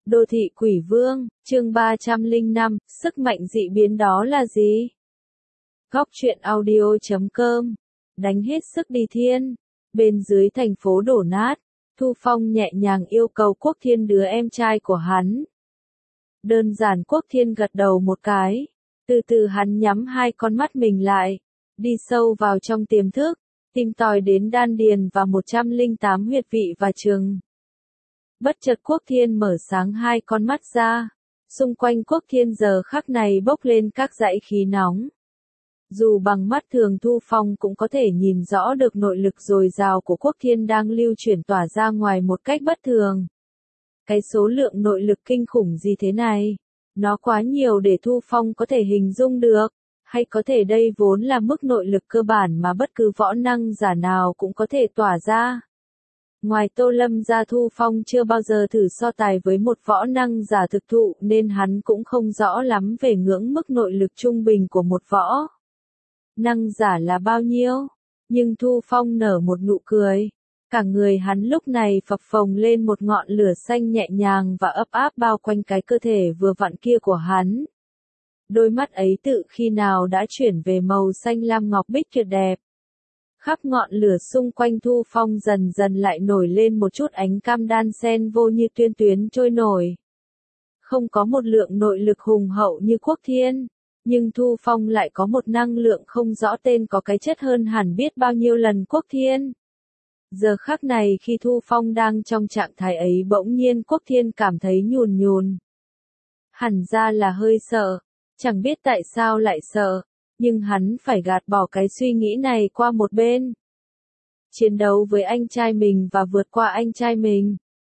Đô thị quỷ vương, chương 305, sức mạnh dị biến đó là gì? Góc truyện audio.com, đánh hết sức đi thiên. Bên dưới thành phố đổ nát, Thu Phong nhẹ nhàng yêu cầu Quốc Thiên đứa em trai của hắn. Đơn giản Quốc Thiên gật đầu một cái, từ từ hắn nhắm hai con mắt mình lại, đi sâu vào trong tiềm thức, tìm tòi đến đan điền và 108 huyệt vị và chừng. Bất chợt Quốc Thiên mở sáng hai con mắt ra, xung quanh Quốc Thiên giờ khắc này bốc lên các dãy khí nóng. Dù bằng mắt thường Thu Phong cũng có thể nhìn rõ được nội lực dồi dào của Quốc Thiên đang lưu chuyển tỏa ra ngoài một cách bất thường. Cái số lượng nội lực kinh khủng gì thế này? Nó quá nhiều để Thu Phong có thể hình dung được, hay có thể đây vốn là mức nội lực cơ bản mà bất cứ võ năng giả nào cũng có thể tỏa ra. Ngoài Tô Lâm ra Thu Phong chưa bao giờ thử so tài với một võ năng giả thực thụ nên hắn cũng không rõ lắm về ngưỡng mức nội lực trung bình của một võ năng giả là bao nhiêu. Nhưng Thu Phong nở một nụ cười. Cả người hắn lúc này phập phồng lên một ngọn lửa xanh nhẹ nhàng và ấp áp bao quanh cái cơ thể vừa vặn kia của hắn. Đôi mắt ấy tự khi nào đã chuyển về màu xanh lam ngọc bích tuyệt đẹp. Khắp ngọn lửa xung quanh Thu Phong dần dần lại nổi lên một chút ánh cam đan xen vô như tuyên tuyến trôi nổi. Không có một lượng nội lực hùng hậu như Quốc Thiên, nhưng Thu Phong lại có một năng lượng không rõ tên có cái chất hơn hẳn biết bao nhiêu lần Quốc Thiên. Giờ khắc này khi Thu Phong đang trong trạng thái ấy bỗng nhiên Quốc Thiên cảm thấy nhùn nhùn. Hẳn ra là hơi sợ, chẳng biết tại sao lại sợ. Nhưng hắn phải gạt bỏ cái suy nghĩ này qua một bên. Chiến đấu với anh trai mình và vượt qua anh trai mình.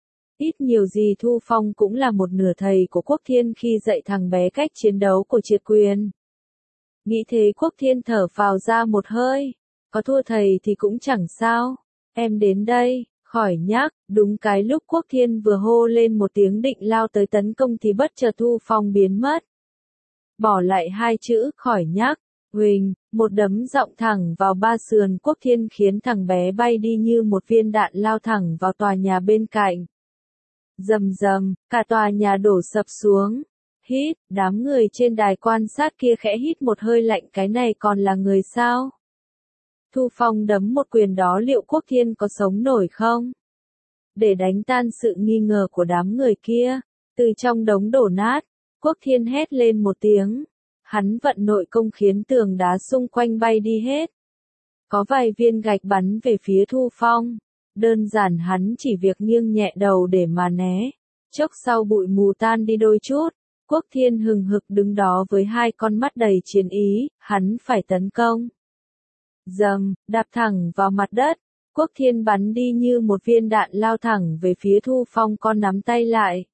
Ít nhiều gì Thu Phong cũng là một nửa thầy của Quốc Thiên khi dạy thằng bé cách chiến đấu của Triệt Quyền. Nghĩ thế Quốc Thiên thở phào ra một hơi. Có thua thầy thì cũng chẳng sao. Em đến đây, khỏi nhắc. Đúng cái lúc Quốc Thiên vừa hô lên một tiếng định lao tới tấn công thì bất chợt Thu Phong biến mất. Bỏ lại hai chữ khỏi nhắc. Huỳnh, một đấm giọng thẳng vào ba sườn Quốc Thiên khiến thằng bé bay đi như một viên đạn lao thẳng vào tòa nhà bên cạnh. Rầm rầm, cả tòa nhà đổ sập xuống. Hít, đám người trên đài quan sát kia khẽ hít một hơi lạnh, cái này còn là người sao? Thu Phong đấm một quyền đó liệu Quốc Thiên có sống nổi không? Để đánh tan sự nghi ngờ của đám người kia, từ trong đống đổ nát, Quốc Thiên hét lên một tiếng. Hắn vận nội công khiến tường đá xung quanh bay đi hết. Có vài viên gạch bắn về phía Thu Phong. Đơn giản hắn chỉ việc nghiêng nhẹ đầu để mà né. Chốc sau bụi mù tan đi đôi chút. Quốc Thiên hừng hực đứng đó với hai con mắt đầy chiến ý, hắn phải tấn công. Dầm, đạp thẳng vào mặt đất. Quốc Thiên bắn đi như một viên đạn lao thẳng về phía Thu Phong, con nắm tay lại.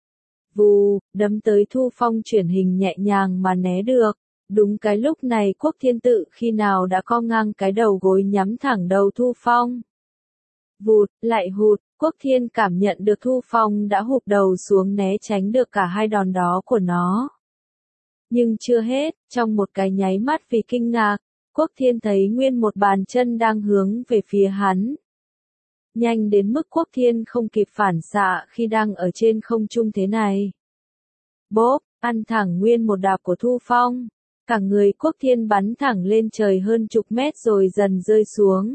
Vù, đấm tới Thu Phong chuyển hình nhẹ nhàng mà né được. Đúng cái lúc này Quốc Thiên tự khi nào đã co ngang cái đầu gối nhắm thẳng đầu Thu Phong. Vụt, lại hụt, Quốc Thiên cảm nhận được Thu Phong đã hụp đầu xuống né tránh được cả hai đòn đó của nó. Nhưng chưa hết, trong một cái nháy mắt vì kinh ngạc, Quốc Thiên thấy nguyên một bàn chân đang hướng về phía hắn. Nhanh đến mức Quốc Thiên không kịp phản xạ khi đang ở trên không trung thế này. Bốp, ăn thẳng nguyên một đạp của Thu Phong. Cả người Quốc Thiên bắn thẳng lên trời hơn chục mét rồi dần rơi xuống.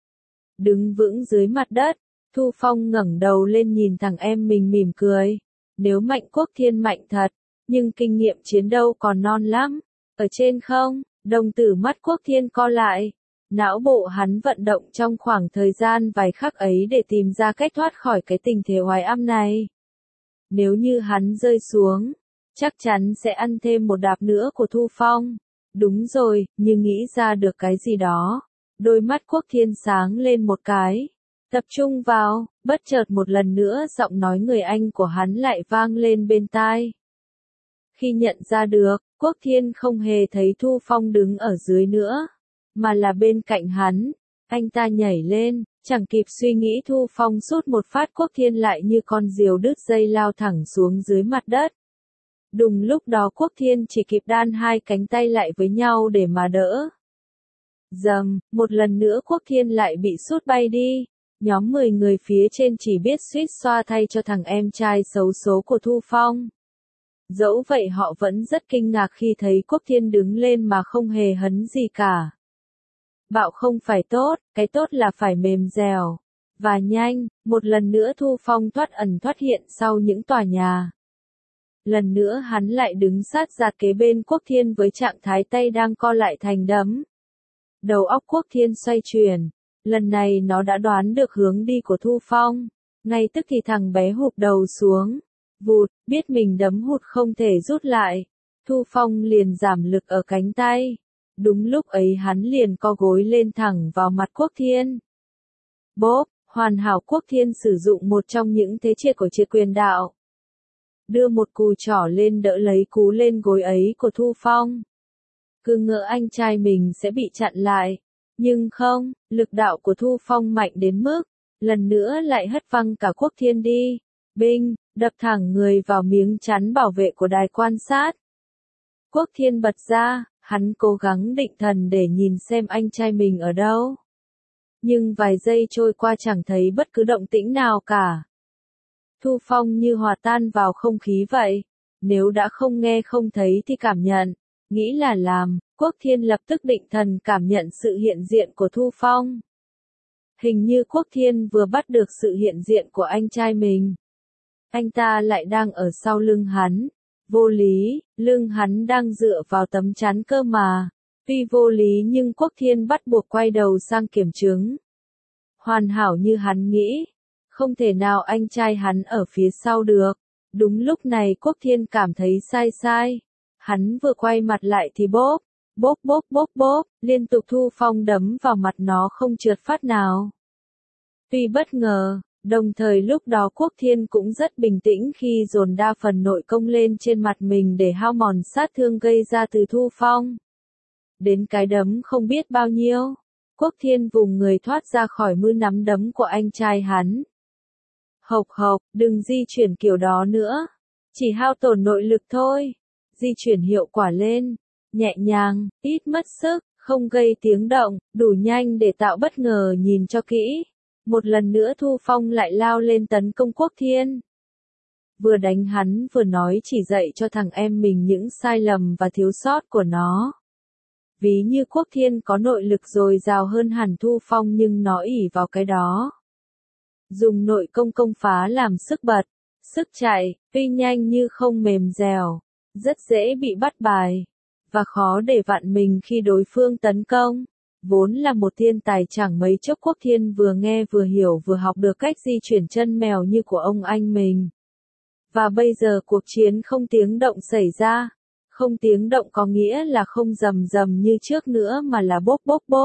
Đứng vững dưới mặt đất, Thu Phong ngẩng đầu lên nhìn thằng em mình mỉm cười. Nếu mạnh Quốc Thiên mạnh thật, nhưng kinh nghiệm chiến đấu còn non lắm. Ở trên không, đồng tử mắt Quốc Thiên co lại. Não bộ hắn vận động trong khoảng thời gian vài khắc ấy để tìm ra cách thoát khỏi cái tình thế oái âm này. Nếu như hắn rơi xuống, chắc chắn sẽ ăn thêm một đạp nữa của Thu Phong. Đúng rồi, như nghĩ ra được cái gì đó. Đôi mắt Quốc Thiên sáng lên một cái. Tập trung vào, bất chợt một lần nữa giọng nói người anh của hắn lại vang lên bên tai. Khi nhận ra được, Quốc Thiên không hề thấy Thu Phong đứng ở dưới nữa, mà là bên cạnh hắn. Anh ta nhảy lên, chẳng kịp suy nghĩ Thu Phong sút một phát Quốc Thiên lại như con diều đứt dây lao thẳng xuống dưới mặt đất. Đùng lúc đó Quốc Thiên chỉ kịp đan hai cánh tay lại với nhau để mà đỡ. Dầm, một lần nữa Quốc Thiên lại bị sút bay đi. Nhóm 10 người phía trên chỉ biết suýt xoa thay cho thằng em trai xấu số của Thu Phong. Dẫu vậy họ vẫn rất kinh ngạc khi thấy Quốc Thiên đứng lên mà không hề hấn gì cả. Bạo không phải tốt, cái tốt là phải mềm dẻo. Và nhanh, một lần nữa Thu Phong thoát ẩn thoát hiện sau những tòa nhà. Lần nữa hắn lại đứng sát ra kế bên Quốc Thiên với trạng thái tay đang co lại thành đấm. Đầu óc Quốc Thiên xoay chuyển. Lần này nó đã đoán được hướng đi của Thu Phong. Ngay tức thì thằng bé hụp đầu xuống. Vụt, biết mình đấm hụt không thể rút lại. Thu Phong liền giảm lực ở cánh tay. Đúng lúc ấy hắn liền co gối lên thẳng vào mặt Quốc Thiên. Bốp, hoàn hảo. Quốc Thiên sử dụng một trong những thế chia của triệt quyền đạo. Đưa một cùi trỏ lên đỡ lấy cú lên gối ấy của Thu Phong. Cứ ngỡ anh trai mình sẽ bị chặn lại. Nhưng không, lực đạo của Thu Phong mạnh đến mức, lần nữa lại hất văng cả Quốc Thiên đi. Binh, đập thẳng người vào miếng chắn bảo vệ của đài quan sát. Quốc Thiên bật ra, hắn cố gắng định thần để nhìn xem anh trai mình ở đâu. Nhưng vài giây trôi qua chẳng thấy bất cứ động tĩnh nào cả. Thu Phong như hòa tan vào không khí vậy. Nếu đã không nghe không thấy thì cảm nhận, nghĩ là làm. Quốc Thiên lập tức định thần cảm nhận sự hiện diện của Thu Phong. Hình như Quốc Thiên vừa bắt được sự hiện diện của anh trai mình. Anh ta lại đang ở sau lưng hắn. Vô lý, lưng hắn đang dựa vào tấm chắn cơ mà. Tuy vô lý nhưng Quốc Thiên bắt buộc quay đầu sang kiểm chứng. Hoàn hảo như hắn nghĩ. Không thể nào anh trai hắn ở phía sau được. Đúng lúc này Quốc Thiên cảm thấy sai. Hắn vừa quay mặt lại thì bốp. Bốp, liên tục Thu Phong đấm vào mặt nó không trượt phát nào. Tuy bất ngờ, đồng thời lúc đó Quốc Thiên cũng rất bình tĩnh khi dồn đa phần nội công lên trên mặt mình để hao mòn sát thương gây ra từ Thu Phong. Đến cái đấm không biết bao nhiêu, Quốc Thiên vùng người thoát ra khỏi mưa nắm đấm của anh trai hắn. Hộc, đừng di chuyển kiểu đó nữa, chỉ hao tổn nội lực thôi, di chuyển hiệu quả lên. Nhẹ nhàng, ít mất sức, không gây tiếng động, đủ nhanh để tạo bất ngờ nhìn cho kỹ. Một lần nữa Thu Phong lại lao lên tấn công Quốc Thiên. Vừa đánh hắn vừa nói chỉ dạy cho thằng em mình những sai lầm và thiếu sót của nó. Ví như Quốc Thiên có nội lực dồi dào hơn hẳn Thu Phong nhưng nó ỷ vào cái đó. Dùng nội công công phá làm sức bật, sức chạy, tuy nhanh như không mềm dẻo, rất dễ bị bắt bài. Và khó để vặn mình khi đối phương tấn công. Vốn là một thiên tài chẳng mấy chốc Quốc Thiên vừa nghe vừa hiểu vừa học được cách di chuyển chân mèo như của ông anh mình. Và bây giờ cuộc chiến không tiếng động xảy ra. Không tiếng động có nghĩa là không rầm rầm như trước nữa mà là bốp.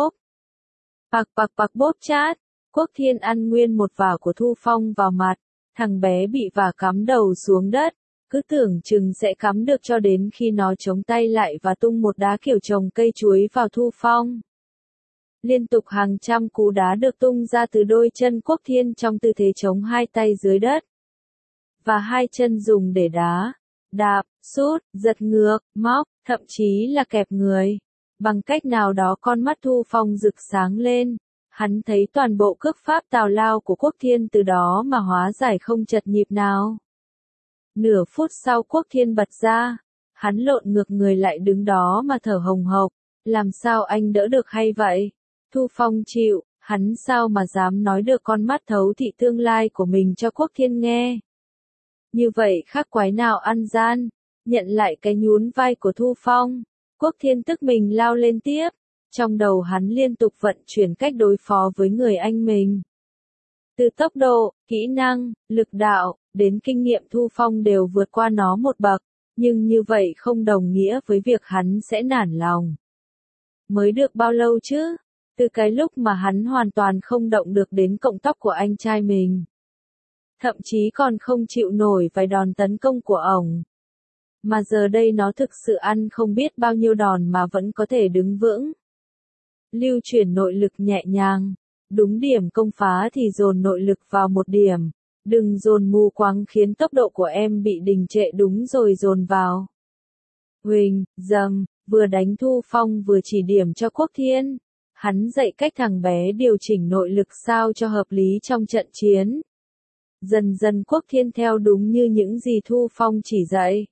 Bạc bốp chát. Quốc Thiên ăn nguyên một vả của Thu Phong vào mặt. Thằng bé bị vả cắm đầu xuống đất. Cứ tưởng chừng sẽ cắm được cho đến khi nó chống tay lại và tung một đá kiểu trồng cây chuối vào Thu Phong. Liên tục hàng trăm cú đá được tung ra từ đôi chân Quốc Thiên trong tư thế chống hai tay dưới đất. Và hai chân dùng để đá, đạp, sút, giật ngược, móc, thậm chí là kẹp người. Bằng cách nào đó con mắt Thu Phong rực sáng lên. Hắn thấy toàn bộ cước pháp tào lao của Quốc Thiên từ đó mà hóa giải không chật nhịp nào. Nửa phút sau Quốc Thiên bật ra, hắn lộn ngược người lại đứng đó mà thở hồng hộc, làm sao anh đỡ được hay vậy? Thu Phong chịu, hắn sao mà dám nói được con mắt thấu thị tương lai của mình cho Quốc Thiên nghe. Như vậy khác quái nào ăn gian, nhận lại cái nhún vai của Thu Phong, Quốc Thiên tức mình lao lên tiếp, trong đầu hắn liên tục vận chuyển cách đối phó với người anh mình. Từ tốc độ, kỹ năng, lực đạo, đến kinh nghiệm Thu Phong đều vượt qua nó một bậc, nhưng như vậy không đồng nghĩa với việc hắn sẽ nản lòng. Mới được bao lâu chứ? Từ cái lúc mà hắn hoàn toàn không động được đến cọng tóc của anh trai mình. Thậm chí còn không chịu nổi vài đòn tấn công của ổng. Mà giờ đây nó thực sự ăn không biết bao nhiêu đòn mà vẫn có thể đứng vững. Lưu chuyển nội lực nhẹ nhàng. Đúng điểm công phá thì dồn nội lực vào một điểm. Đừng dồn mù quáng khiến tốc độ của em bị đình trệ đúng rồi dồn vào. Huỳnh, dầm, vừa đánh Thu Phong vừa chỉ điểm cho Quốc Thiên. Hắn dạy cách thằng bé điều chỉnh nội lực sao cho hợp lý trong trận chiến. Dần dần Quốc Thiên theo đúng như những gì Thu Phong chỉ dạy.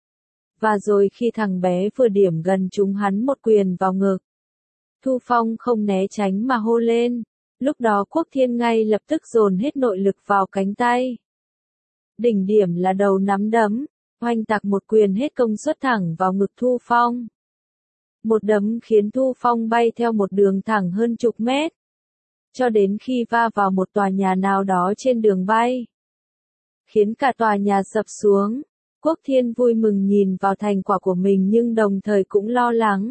Và rồi khi thằng bé vừa điểm gần trúng hắn một quyền vào ngực, Thu Phong không né tránh mà hô lên. Lúc đó Quốc Thiên ngay lập tức dồn hết nội lực vào cánh tay. Đỉnh điểm là đầu nắm đấm, oanh tạc một quyền hết công suất thẳng vào ngực Thu Phong. Một đấm khiến Thu Phong bay theo một đường thẳng hơn chục mét, cho đến khi va vào một tòa nhà nào đó trên đường bay, khiến cả tòa nhà sập xuống. Quốc Thiên vui mừng nhìn vào thành quả của mình nhưng đồng thời cũng lo lắng.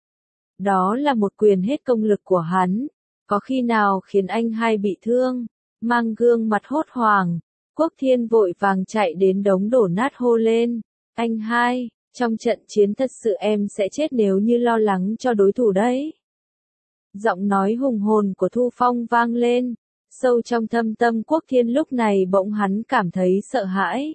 Đó là một quyền hết công lực của hắn, có khi nào khiến anh hai bị thương. Mang gương mặt hốt hoảng, Quốc Thiên vội vàng chạy đến đống đổ nát hô lên. Anh hai, trong trận chiến thật sự em sẽ chết nếu như lo lắng cho đối thủ đấy. Giọng nói hùng hồn của Thu Phong vang lên, sâu trong thâm tâm Quốc Thiên lúc này bỗng hắn cảm thấy sợ hãi.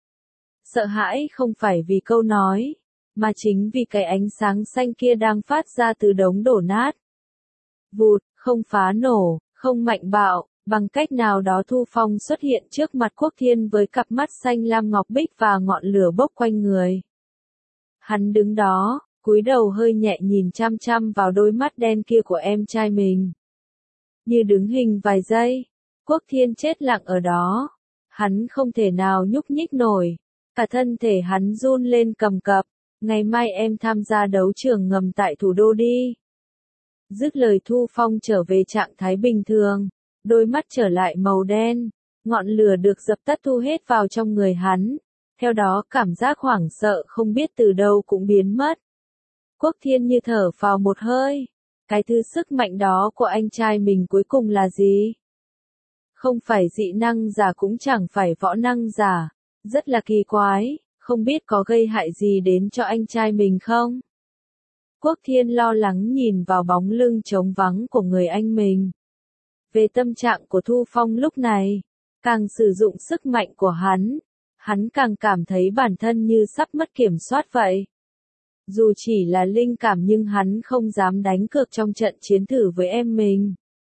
Sợ hãi không phải vì câu nói, mà chính vì cái ánh sáng xanh kia đang phát ra từ đống đổ nát. Vụt, không phá nổ, không mạnh bạo, bằng cách nào đó Thu Phong xuất hiện trước mặt Quốc Thiên với cặp mắt xanh lam ngọc bích và ngọn lửa bốc quanh người. Hắn đứng đó, cúi đầu hơi nhẹ nhìn chăm chăm vào đôi mắt đen kia của em trai mình. Như đứng hình vài giây, Quốc Thiên chết lặng ở đó. Hắn không thể nào nhúc nhích nổi. Cả thân thể hắn run lên cầm cập. Ngày mai em tham gia đấu trường ngầm tại thủ đô đi. Dứt lời Thu Phong trở về trạng thái bình thường. Đôi mắt trở lại màu đen. Ngọn lửa được dập tắt thu hết vào trong người hắn. Theo đó cảm giác hoảng sợ không biết từ đâu cũng biến mất. Quốc Thiên như thở phào một hơi. Cái thứ sức mạnh đó của anh trai mình cuối cùng là gì? Không phải dị năng giả cũng chẳng phải võ năng giả. Rất là kỳ quái, không biết có gây hại gì đến cho anh trai mình không? Quốc Thiên lo lắng nhìn vào bóng lưng trống vắng của người anh mình. Về tâm trạng của Thu Phong lúc này, càng sử dụng sức mạnh của hắn càng cảm thấy bản thân như sắp mất kiểm soát vậy. Dù chỉ là linh cảm nhưng hắn không dám đánh cược trong trận chiến thử với em mình.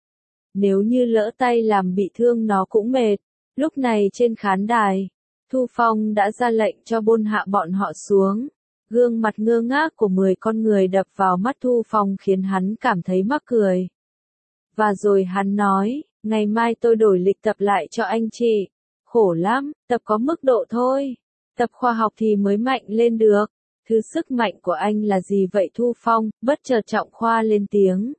Nếu như lỡ tay làm bị thương nó cũng mệt. Lúc này trên khán đài, Thu Phong đã ra lệnh cho bôn hạ bọn họ xuống. Gương mặt ngơ ngác của 10 con người đập vào mắt Thu Phong khiến hắn cảm thấy mắc cười. Và rồi hắn nói, ngày mai tôi đổi lịch tập lại cho anh chị. Khổ lắm, tập có mức độ thôi. Tập khoa học thì mới mạnh lên được. Thứ sức mạnh của anh là gì vậy Thu Phong? Bất chợt Trọng Khoa lên tiếng.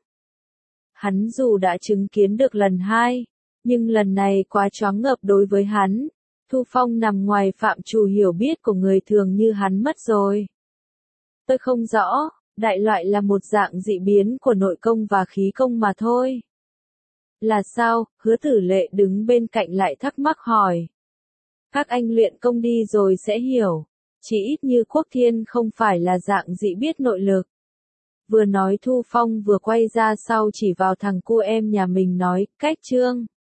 Hắn dù đã chứng kiến được lần 2, nhưng lần này quá choáng ngợp đối với hắn. Thu Phong nằm ngoài phạm trù hiểu biết của người thường như hắn mất rồi. Tôi không rõ, đại loại là một dạng dị biến của nội công và khí công mà thôi. Là sao? Hứa Tử Lệ đứng bên cạnh lại thắc mắc hỏi. Các anh luyện công đi rồi sẽ hiểu. Chỉ ít như Quốc Thiên không phải là dạng dị biết nội lực. Vừa nói Thu Phong vừa quay ra sau chỉ vào thằng cu em nhà mình nói, cách Trương.